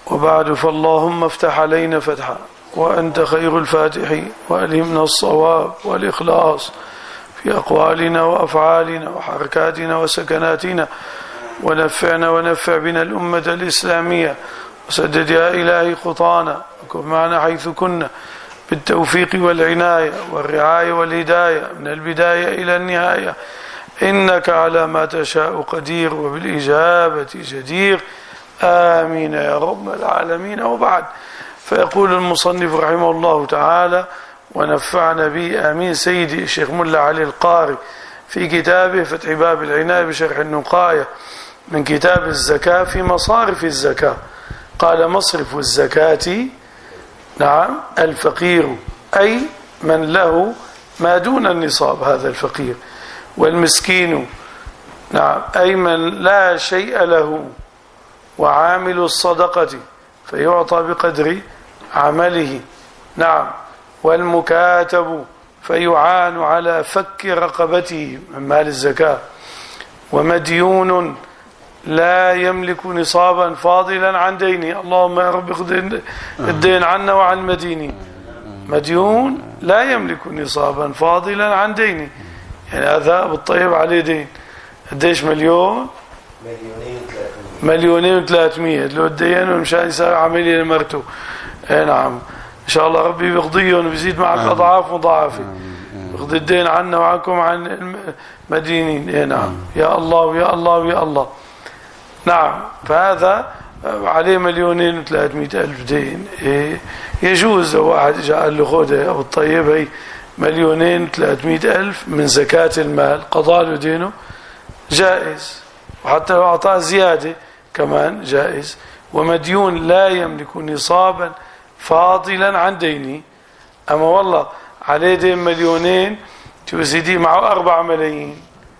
وبعد، فاللهم افتح علينا فتحا وأنت خير الفاتحين، وألهمنا الصواب والإخلاص في أقوالنا وأفعالنا وحركاتنا وسكناتنا، ونفعنا ونفع بنا الأمة الإسلامية، وسدد يا إلهي خطانا، وكن معنا حيث كنا بالتوفيق والعناية والرعاية والهداية من البداية إلى النهاية، إنك على ما تشاء قدير وبالإجابة جدير. آمين يا رب العالمين. وبعد، فيقول المصنف رحمه الله تعالى ونفعنا به آمين سيدي الشيخ ملا علي القاري في كتابه فتح باب العناية بشرح النقاية من كتاب الزكاة في مصارف الزكاة، قال مصرف الزكاة نعم الفقير، أي من له ما دون النصاب، هذا الفقير، والمسكين نعم أي من لا شيء له، وعامل الصدقة فيعطى بقدر عمله نعم، والمكاتب فيعان على فك رقبته من مال الزكاة، ومديون لا يملك نصابا فاضلا عن دينه، اللهم يا رب خذ الدين عنا وعن المدينين، مديون لا يملك نصابا فاضلا عن دينه، يعني هذا بالطيب عليه دين قديش؟ مليونين وثلاثمية لو الدين مشان يساوي عملية لمرته. نعم إن شاء الله ربي بيقضيهم وبيزيد معك أضعاف مضاعفة، يقضي الدين عنا وعنكم عن المدينين. نعم يا الله يا الله يا الله. نعم فهذا عليه 2,300,000 دين، يجوز لو واحد جاء قال له خذها أو الطيب هي 2,300,000 من زكاة المال، قضى له دينه جائز، وحتى لو أعطاه زيادة كمان جائز. ومديون لا يملك نصابا فاضلا عن دينه، أما والله عليه دين 2,000,000 شو سيدي معه 4 ملايين،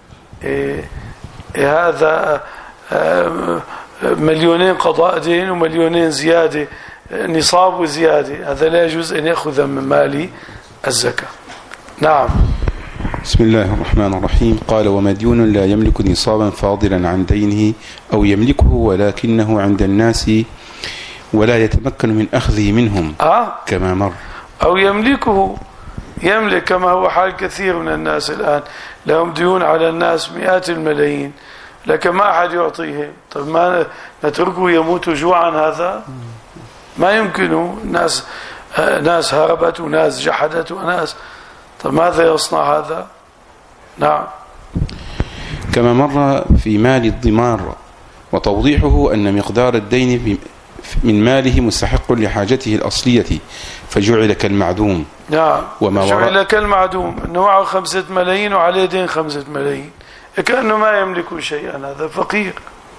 هذا 2,000,000 قضاء دين و2,000,000 زيادة نصاب وزيادة، هذا لا يجوز أن يأخذ من مال الزكاة. نعم. بسم الله الرحمن الرحيم. قال ومديون لا يملك نصابا فاضلا عن دينه أو يملكه ولكنه عند الناس ولا يتمكن من أخذه منهم كما مر، أو يملكه، يملك كما هو حال كثير من الناس الآن، لهم ديون على الناس مئات الملايين لكن ما أحد يعطيه. طب ما نتركه يموت جوعا؟ هذا ما يمكنه. ناس هربت وناس جحدت وناس، طب ماذا يصنع هذا؟ نعم. كما مر في مال الضمار، وتوضيحه أن مقدار الدين من ماله مستحق لحاجته الأصلية فجعل كالمعدوم. نعم جعل كالمعدوم، أنه معه 5 ملايين وعليه دين 5 ملايين، كأنه ما يملك شيئا، هذا فقير.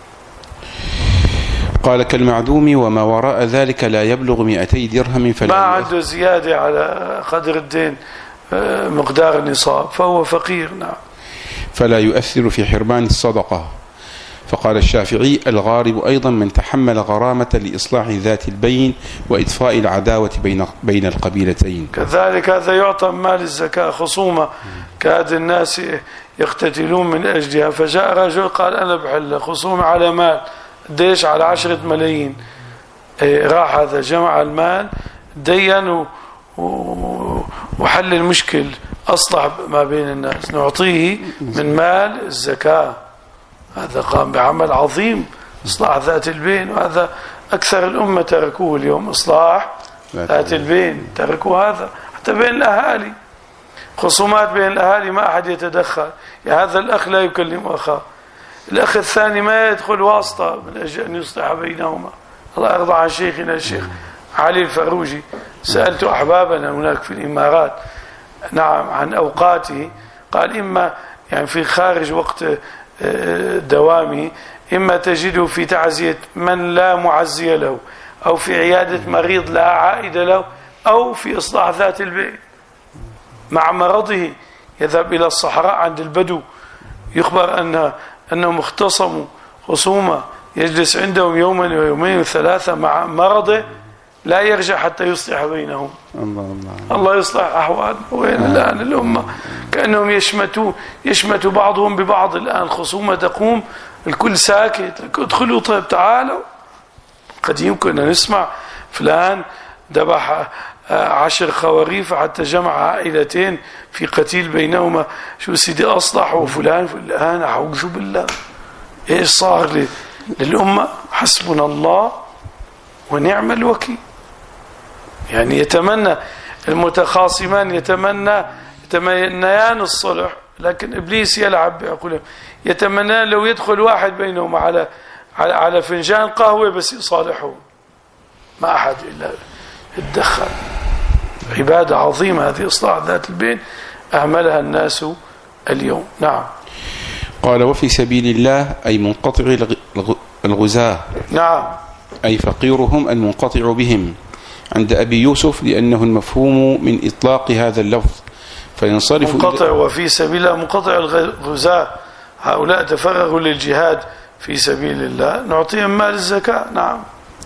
قال كالمعدوم وما وراء ذلك لا يبلغ 200 درهم، ما عنده زيادة على قدر الدين مقدار النصاب فهو فقير. نعم. فلا يؤثر في حرمان الصدقة. فقال الشافعي الغارب أيضا من تحمل غرامة لإصلاح ذات البين وإطفاء العداوة بين القبيلتين. كذلك هذا يعطى مال الزكاة خصومة، كاد الناس يقتتلون من أجلها، فجاء رجل قال أنا بحل خصومة على مال ديش على 10 ملايين، راح هذا جمع المال دين وحل المشكل، أصلح ما بين الناس، نعطيه من مال الزكاة. هذا قام بعمل عظيم، إصلاح ذات البين، وهذا أكثر الأمة تركوه اليوم، إصلاح ذات البين تركوا هذا. حتى بين الأهالي خصومات بين الأهالي ما أحد يتدخل، يعني هذا الأخ لا يكلم أخاه، الأخ الثاني ما يدخل واسطة من أجل أن يصلح بينهما. الله يرضى عن شيخنا الشيخ علي الفروجي، سألت أحبابنا هناك في الإمارات نعم عن أوقاته، قال إما يعني في خارج وقت دوامه، إما تجده في تعزية من لا معزي له، أو في عيادة مريض لا عائد له، أو في إصلاح ذات البين. مع مرضه يذهب إلى الصحراء عند البدو، يخبر أنهم اختصموا خصومة، يجلس عندهم يوما ويومين وثلاثة مع مرضه، لا يرجع حتى يصلح بينهم. الله يصلح أحوال. وين الآن الأمة؟ كأنهم يشمتوا بعضهم ببعض. الآن خصومة تقوم الكل ساكت، ادخلوا طيب تعالوا قد يمكن أن نسمع فلان ذبح 10 خواريف حتى جمع عائلتين في قتيل بينهما، شو سيدي أصلح وفلان الآن أعوذ بالله. إيش صار للأمة؟ حسبنا الله ونعم الوكيل. يعني يتمنى المتخاصمان يتمنيان الصلح، لكن إبليس يلعب بعقولهم، يتمنى لو يدخل واحد بينهم على فنجان قهوة بس يصالحه، ما أحد إلا يتدخل. عبادة عظيمة هذه، إصلاح ذات البين، أهملها الناس اليوم. نعم. قال وفي سبيل الله أي منقطع الغزاة. نعم. أي فقيرهم المنقطع بهم عند أبي يوسف، لأنه المفهوم من إطلاق هذا اللفظ، فينصرف منقطع. وفي سبيل الله منقطع الغزاة، هؤلاء تفرغوا للجهاد في سبيل الله، نعطيهم مال الزكاة. نعم.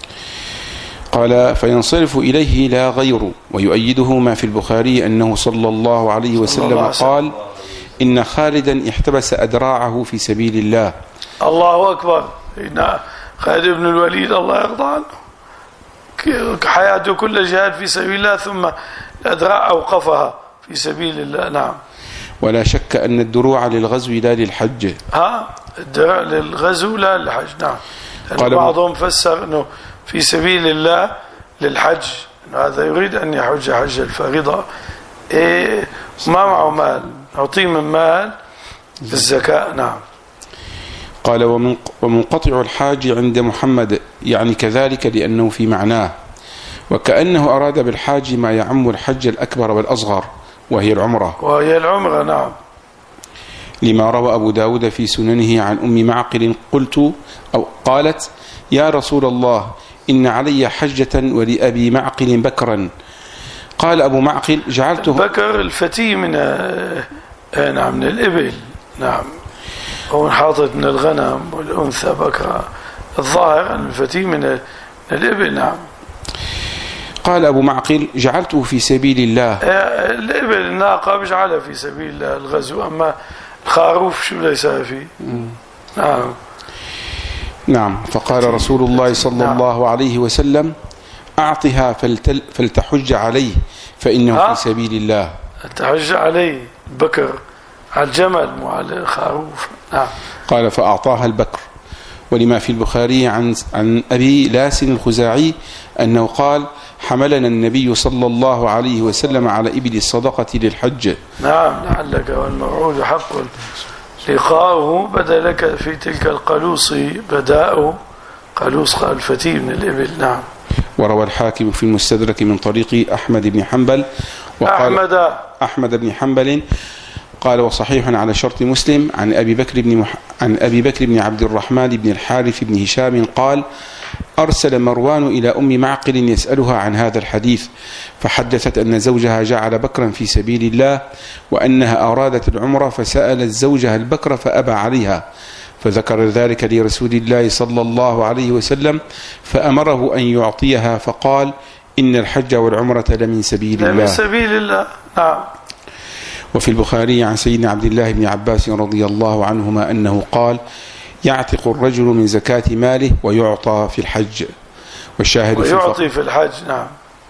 قال فينصرف إليه لا غير. ويؤيده ما في البخاري أنه صلى الله عليه وسلم قال إن خالدا احتبس أدراعه في سبيل الله. الله أكبر. خالد بن الوليد الله يرضى عنه، حياته كل جهاد في سبيل الله، ثم الأدراع أوقفها في سبيل الله. نعم. ولا شك أن الدروع للغزو لا للحج. الدرع للغزو لا للحج. نعم. بعضهم فسر أنه في سبيل الله للحج، أنه هذا يريد أن يحج حج الفريضة، ما معه مال، نعطيه من مال الزكاة. نعم. قال ومنقطع الحاج عند محمد يعني كذلك، لأنه في معناه، وكأنه أراد بالحاج ما يعم الحج الأكبر والأصغر، وهي العمرة. نعم. لما روى أبو داود في سننه عن أم معقل قالت يا رسول الله إن علي حجة ولأبي معقل بكرا. قال أبو معقل جعلته بكر الفتي من نعم من الإبل. نعم. هو حاطط من الغنم، والأنثى بكرة، الظاهر أن الفتي من الإبل. نعم. قال أبو معقل جعلته في سبيل الله. الإبل الناقة بجعلها في سبيل الله الغزو، أما الخروف شو ليس فيه. نعم. نعم. فقال رسول الله صلى الله عليه وسلم أعطها فلتحج عليه فإنه في سبيل الله. تحج عليه بكر على الجمل مو على الخروف. نعم. قال فأعطاها البكر. ولما في البخاري عن أبي لاس الخزاعي أنه قال حملنا النبي صلى الله عليه وسلم على إبل الصدقة للحج. نعم. لعلك والموعود حق لقاؤه، بدا لك في تلك القلوص بداء قلوص الفتي من الإبل. نعم. وروى الحاكم في المستدرك من طريق أحمد بن حنبل وقال أحمد بن حنبل قال وصحيح على شرط مسلم عن أبي بكر بن عبد الرحمن بن الحارث بن هشام قال أرسل مروان إلى أم معقل يسألها عن هذا الحديث، فحدثت أن زوجها جعل بكرا في سبيل الله، وأنها أرادت العمرة فسألت زوجها البكر فأبى عليها، فذكر ذلك لرسول الله صلى الله عليه وسلم فأمره أن يعطيها، فقال إن الحج والعمرة لمن سبيل الله. من سبيل الله. نعم. وفي البخاري عن سيدنا عبد الله بن عباس رضي الله عنهما أنه قال يعتق الرجل من زكاة ماله ويعطى في الحج. والشاهد ويعطي في الحج. نعم.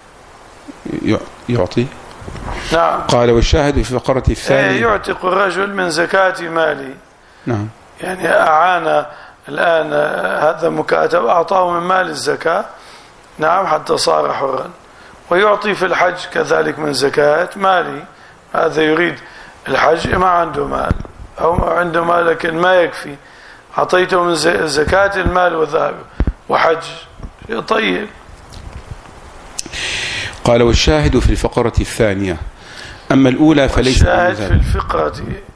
يعطي. نعم. قال والشاهد في الفقرة الثانية يعتق الرجل من زكاة ماله. نعم. يعني أعان الآن هذا مكاتب، أعطاه من مال الزكاة. نعم. حتى صار حرا. ويعطي في الحج كذلك من زكاة ماله، هذا يريد الحج ما عنده مال، أو عنده مال لكن ما يكفي، أعطيته من زكاة المال والذهب وحج. طيب. قال والشاهد في الفقرة الثانية. أما الأولى فليس الشاهد في الفقرة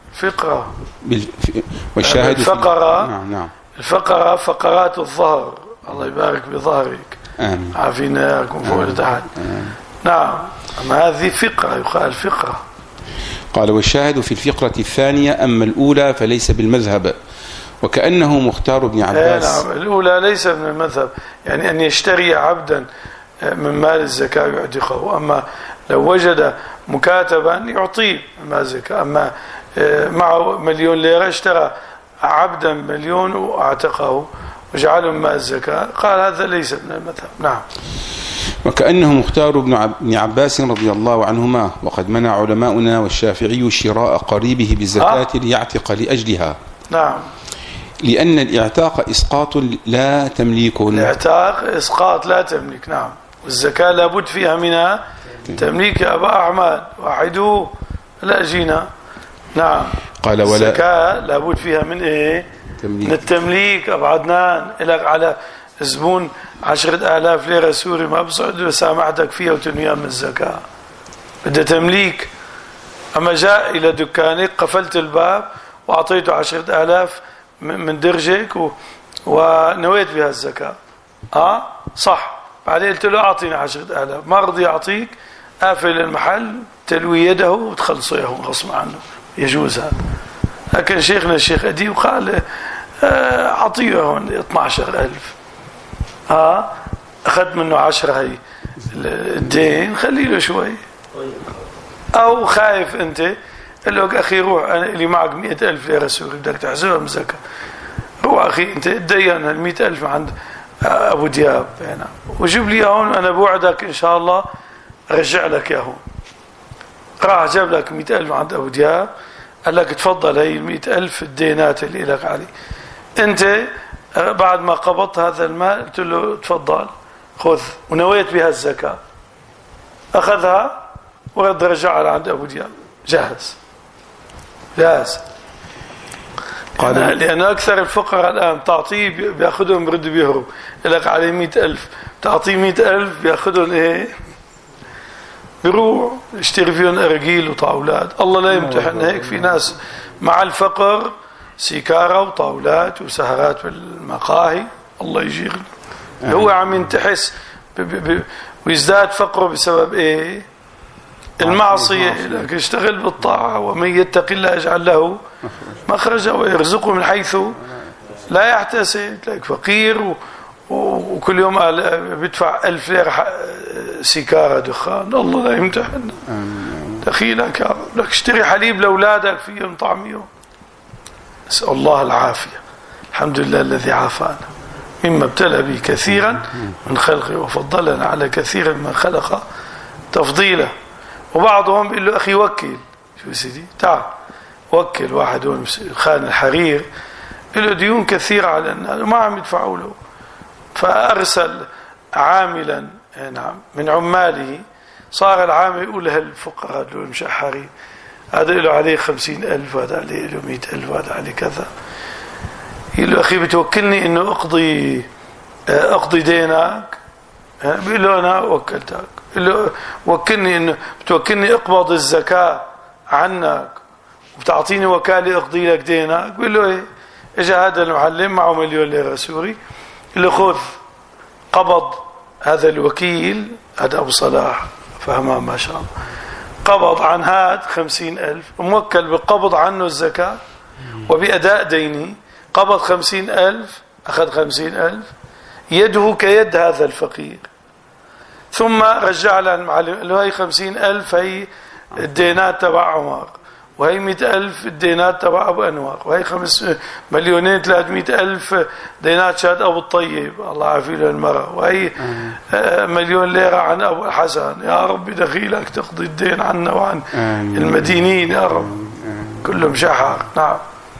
والشاهد الفقرة. نعم. الفقرة فقرات الظهر. الله يبارك بظهرك. آمين. عافينا يكون فوق لتحت. نعم. أما هذه فقرة، يقال فقرة. قال والشاهد في الفقرة الثانية. أما الأولى فليس بالمذهب، وكأنه مختار بن عباس. نعم. الأولى ليس من المذهب، يعني أن يشتري عبدا من مال الزكاة يعتقه، أما لو وجد مكاتبا يعطيه مال الزكاة. أما معه 1,000,000 ليرة اشترى عبدا 1,000,000 واعتقه، وجعلهم ماء الزكاة، قال هذا ليس من المذهب. نعم. وكأنه مختار ابن عباس رضي الله عنهما، وقد منع علماؤنا والشافعي شراء قريبه بالزكاة ليعتق لأجلها. نعم. لأن الإعتاق إسقاط لا تمليك. الإعتاق إسقاط لا تملك. نعم. والزكاة لابد فيها منها تمليك يا أبا أحمد، وحدوا لا جينا. نعم. قال ولا الزكاة لابد فيها من إيه؟ من التمليك. أبو عدنان إلك على زبون 10,000 ليرة سوري ما بصعد سامحتك فيها وتنويها من الزكاة، بده تمليك. أما جاء إلى دكانك قفلت الباب وأعطيته 10,000 من درجك ونويت بها الزكاة، صح. بعدين قلت له أعطيني 10,000، ما رضي يعطيك، قافل المحل تلوي يده وتخلصه ياهو غصب عنه، يجوز هذا. لكن شيخنا الشيخ أديب قال أعطيه هون 12,000، أخذ منه 10 هي الدين، خلي له شوي. أو خايف أنت، قال له أخي روح أنا اللي معك 100,000 ليرة سوري بدك تحسبها من زكاة، روح أخي أنت تدين 100,000 عند أبو دياب يعني، وجيب لي هون أنا بوعدك إن شاء الله أرجع لك يا هون. راح جاب لك 100,000 عند أبو دياب، قال لك تفضل هي 100,000 الدينات اللي لك علي. أنت بعد ما قبضت هذا المال قلت له تفضل خذ، ونويت بها الزكاة، أخذها ورد رجعها عند أبو دياب، جاهز. لأن أكثر الفقراء الآن تعطيه بيأخذهم برد بيهرب، لك عليه 100,000 تعطيه 100,000 بيأخذهم إيه، بيروح يشتري فيهم أرجيل وطاولات. الله لا يمتحن هيك، في ناس مع الفقر سيكارة وطاولات وسهرات بالمقاهي، الله يجير هو عم ينتحس ويزداد فقره بسبب ايه؟ المعصية. لكن اشتغل بالطاعة، ومن يتق الله يجعل له مخرجا ويرزقه من حيث لا يحتسب. تلاقي فقير وكل يوم بيدفع 1000 ليرة سيكارة دخان، الله لا يمتحن. دخيلك يا رب، لك اشتري حليب لأولادك فيهم طعميهم. نسأل الله العافية. الحمد لله الذي عافانا مما ابتلى به كثيرا من خلقه، وفضلنا على كثير من خلق تفضيله. وبعضهم بيقول له أخي وكل، شو سيدي تعال وكل واحد هون خان الحرير له ديون كثيرة على الناس وما عم يدفعوا له، فأرسل عاملا من عماله، صار العامل يقول لهالفقراء دول المشحرين هذا له عليه 50,000، هذا عليه له 100,000، هذا عليه كذا. يقول له أخي بتوكلني إنه أقضي دينك؟ بيقول له أنا وكلتك. يقول له وكلني إنه بتوكلني أقبض الزكاة عنك وبتعطيني وكالة أقضي لك دينك؟ بيقول له إيه. إجا هذا المعلم معه 1,000,000 ليرة سوري، يقول له خذ. قبض هذا الوكيل، هذا أبو صلاح فهمان ما شاء الله، قبض عن هذا 50,000، موكل بقبض عنه الزكاة وبأداء دينه. قبض 50,000، أخذ 50,000، يده كيد هذا الفقير. ثم رجع له المعلم، له هي 50,000 هي الدينات تبع عمر، وهي 100,000 الدينات تبع أبو أنور، وهي 5,300,000 دينات شهد أبو الطيب الله عافيه له المرأة، وهي 1,000,000 ليرة عن أبو الحسن. يا رب دخيلك تقضي الدين عنا وعن المدينين يا رب، كلهم شحر. نعم.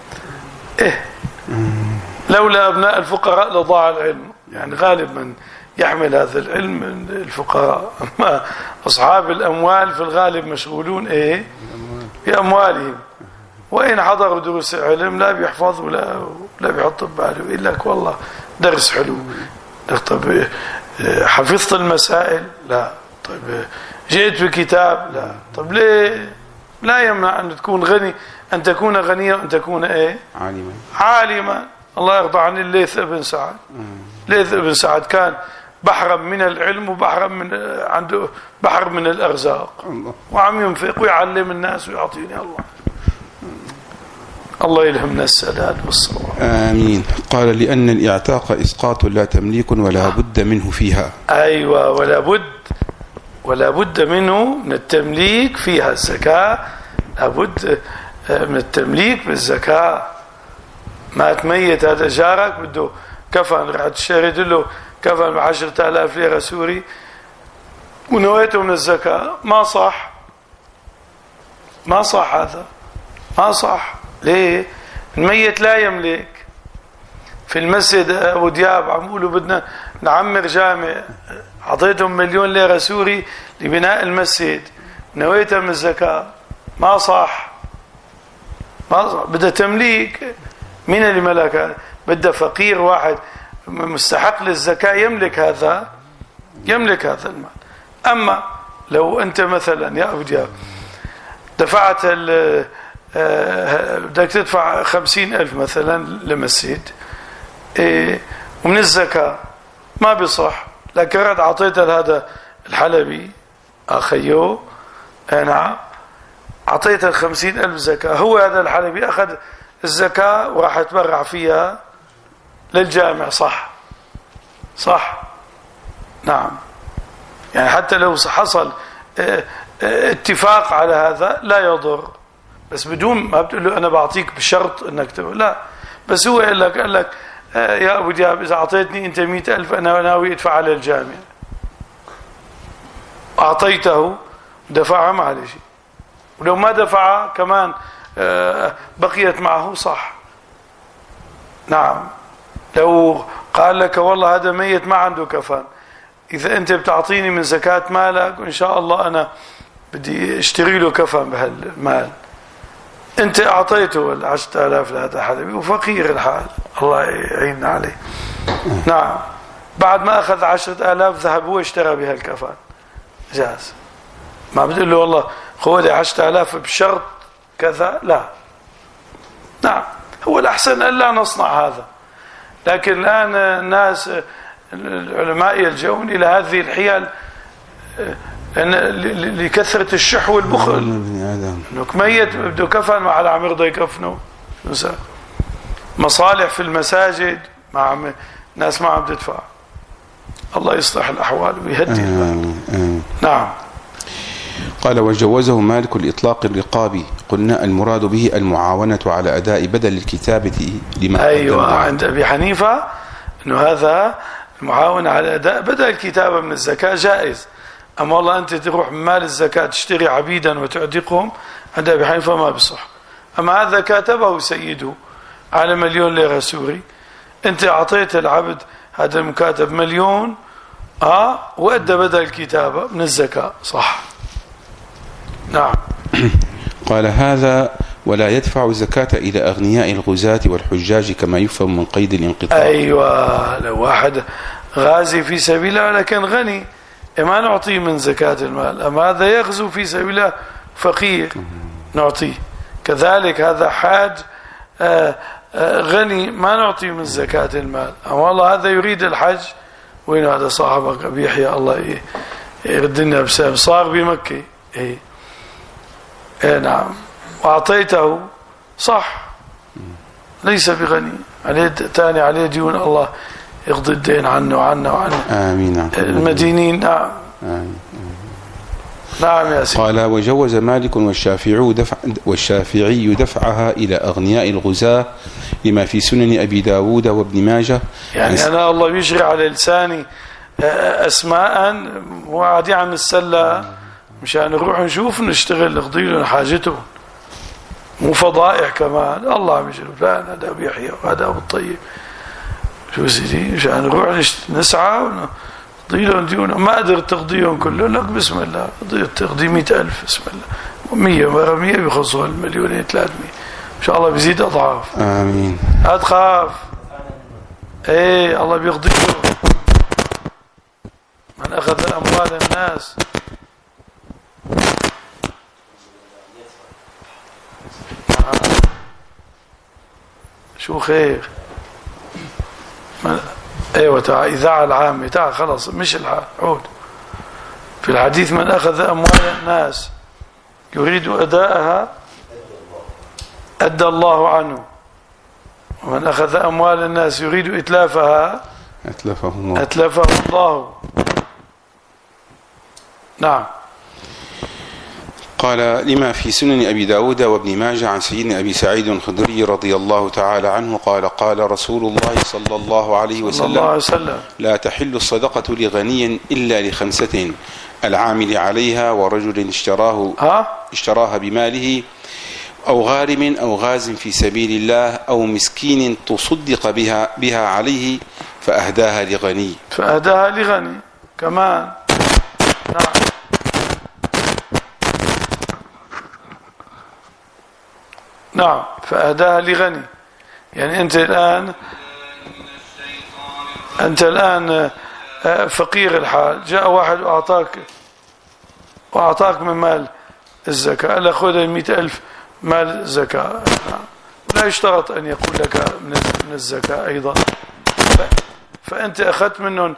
لولا أبناء الفقراء لضاع العلم، يعني غالب من يحمل هذا العلم الفقراء، أما أصحاب الأموال في الغالب مشغولون بأموالهم، وإن حضروا دروس علم لا بيحفظ ولا بيحط بباله، يقول لك والله درس حلو. طيب حفظت المسائل؟ لا. طيب جئت بكتاب؟ لا. طيب ليه؟ لا يمنع أن تكون غني، أن تكون غنيا وأن تكون عالما. الله يرضى عن الليث بن سعد. ليث بن سعد كان بحرا من العلم وبحرا من عنده بحر من الأرزاق، وعم ينفق ويعلم الناس ويعطيني الله يلهمنا السداد والصواب. آمين. قال لأن الإعتاق إسقاط لا تمليك ولا بد منه فيها. أيوة، ولا بد منه من التمليك فيها. الزكاة لابد من التمليك بالزكاة. ما تميت هذا جارك بده كفن، رحت اشتريت له كفن ب10,000 ليرة سوري ونويته من الزكاة، ما صح، ما صح، هذا ما صح. ليه؟ الميت لا يملك. في المسجد أبو دياب عم يقولوا بدنا نعمر جامع، أعطيتهم 1,000,000 ليرة سوري لبناء المسجد، نويتها من الزكاة، ما صح، ما صح. بدها تمليك. من اللي ملك؟ بدها فقير واحد مستحق للزكاة يملك هذا المال. أما لو أنت مثلا يا أبو دياب دفعت بدك تدفع 50,000 مثلا لمسجد ومن الزكاة، ما بيصح. لكن رد أعطيت هذا الحلبي أخيو، نعم، أعطيت 50,000 زكاة، هو هذا الحلبي أخذ الزكاة وراح يتبرع فيها للجامع، صح، نعم. يعني حتى لو حصل اتفاق على هذا لا يضر، بس بدون ما بتقول له أنا بعطيك بشرط أنك لا، بس هو قال لك يا أبو دياب إذا أعطيتني أنت 100,000 أنا ناوي أدفع على الجامع، أعطيته دفعها ما عليه شيء، ولو ما دفعها كمان بقيت معه، صح، نعم. لو قال لك والله هذا ميت ما عنده كفن، إذا أنت بتعطيني من زكاة مالك وإن شاء الله أنا بدي اشتري له كفن بهالمال، أنت أعطيته 10,000 لهذا حلبي وفقير الحال، الله يعيننا عليه، نعم. بعد ما أخذ 10,000 ذهب هو اشترى بها الكفن، جاز. ما بتقول له والله خذ 10,000 بشرط كذا، لا، نعم. هو الأحسن أن لا نصنع هذا، لكن الآن الناس العلماء يلجؤون إلى هذه الحيل لكثرة الشح والبخل. انك ميت بده كفن ما على عم يرضى يكفنه، مصالح في المساجد ناس ما عم تدفع. الله يصلح الأحوال ويهدي البال. نعم. قال وجوزه مالك الإطلاق الرقابي، قلنا المراد به المعاونة على أداء بدل الكتابة لما أيوة، عند أبي حنيفة أنه هذا المعاونة على أداء بدل الكتابة من الزكاة جائز. أما والله أنت تروح من مال الزكاة تشتري عبيدا وتعتقهم، عند أبي حنيفة ما بصح. أما هذا كاتبه سيده على 1,000,000 ليرة سوري، أنت أعطيت العبد هذا المكاتب 1,000,000 وأدى بدل الكتابة من الزكاة، صح، نعم. قال هذا ولا يدفع الزكاة إلى أغنياء الغزاة والحجاج كما يفهم من قيد الانقطاع. أيوة، لو واحد غازي في سبيل الله لكن غني ما نعطيه من زكاة المال، أما هذا يغزو في سبيل الله فقير نعطيه. كذلك هذا حاج غني ما نعطيه من زكاة المال. أما والله هذا يريد الحج، وين هذا صاحبك أبي يحيى الله يردنا بسبب صار بمكة، نعم، وأعطيته، صح، ليس بغني، عليه تاني عليه ديون، الله يقضي الدين عنه وعنا وعن آمين. المدينين، نعم. آمين. نعم يا سيدي. قال وجوز مالك والشافعي دفعها إلى أغنياء الغزاة لما في سنن أبي داود وابن ماجه. يعني أنا الله يجري على لساني أسماء وعادي عم السلة مشان نروح نشوف نشتغل نقضي لهم حاجته، مو فضائح كمان. الله عم يجري فلان هذا أبو يحيى وهذا أبو الطيب، شو سيدي، مشان نروح نسعى ونقضي لهم ديونهم. ما قدرت تقضيهم كلهم، لك بسم الله تقضي 100,000، بسم الله 100 مرة 100 بيخلصوا 1,200,000 300 إن شاء الله بيزيد أضعاف. آمين. لا تخاف، الله بيقضي لهم. من أخذ أموال الناس شو خير. ايوه تعال اذاعه العامه، تعال خلص مش عود. في الحديث من اخذ اموال الناس يريد اداءها ادى الله عنه، ومن اخذ اموال الناس يريد اتلافها اتلفه الله. نعم. قال لما في سنن أبي داود وابن ماجه عن سيدنا أبي سعيد الخدري رضي الله تعالى عنه قال قال رسول الله صلى الله عليه وسلم لا تحل الصدقة لغني إلا ل5: العامل عليها، ورجل اشتراها بماله، أو غارم أو غاز في سبيل الله، أو مسكين تصدق بها عليه فأهداها لغني كمان. نعم فأهداها لغني، يعني أنت الآن فقير الحال، جاء واحد وأعطاك من مال الزكاة، قال خذ 100,000 مال زكاة، لا يشترط أن يقول لك من الزكاة أيضا، فأنت أخذت منهم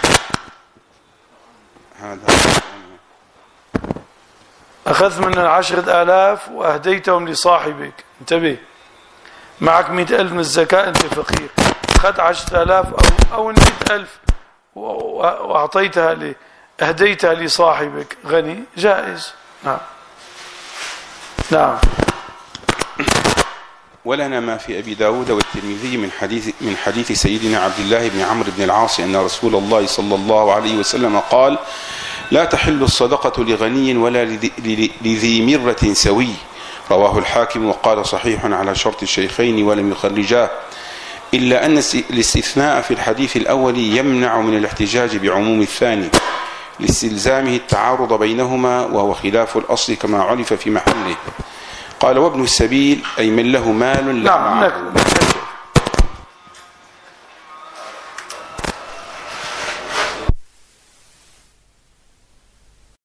من 10,000 وأهديتهم لصاحبك. انتبه، معك 100,000 من الزكاة، أنت فقير، أخذت 10,000 أو 100,000 وأعطيتها أهديتها لصاحبك غني، جائز. نعم. ولنا ما في أبي داود والترمذي من حديث سيدنا عبد الله بن عمرو بن العاص أن رسول الله صلى الله عليه وسلم قال: لا تحل الصدقة لغني ولا لذي مرة سوي. رواه الحاكم وقال صحيح على شرط الشيخين ولم يخرجاه، إلا أن الاستثناء في الحديث الأول يمنع من الاحتجاج بعموم الثاني لاستلزامه التعارض بينهما، وهو خلاف الأصل كما عرف في محله. قال: وابن السبيل أي من له مال لا معه.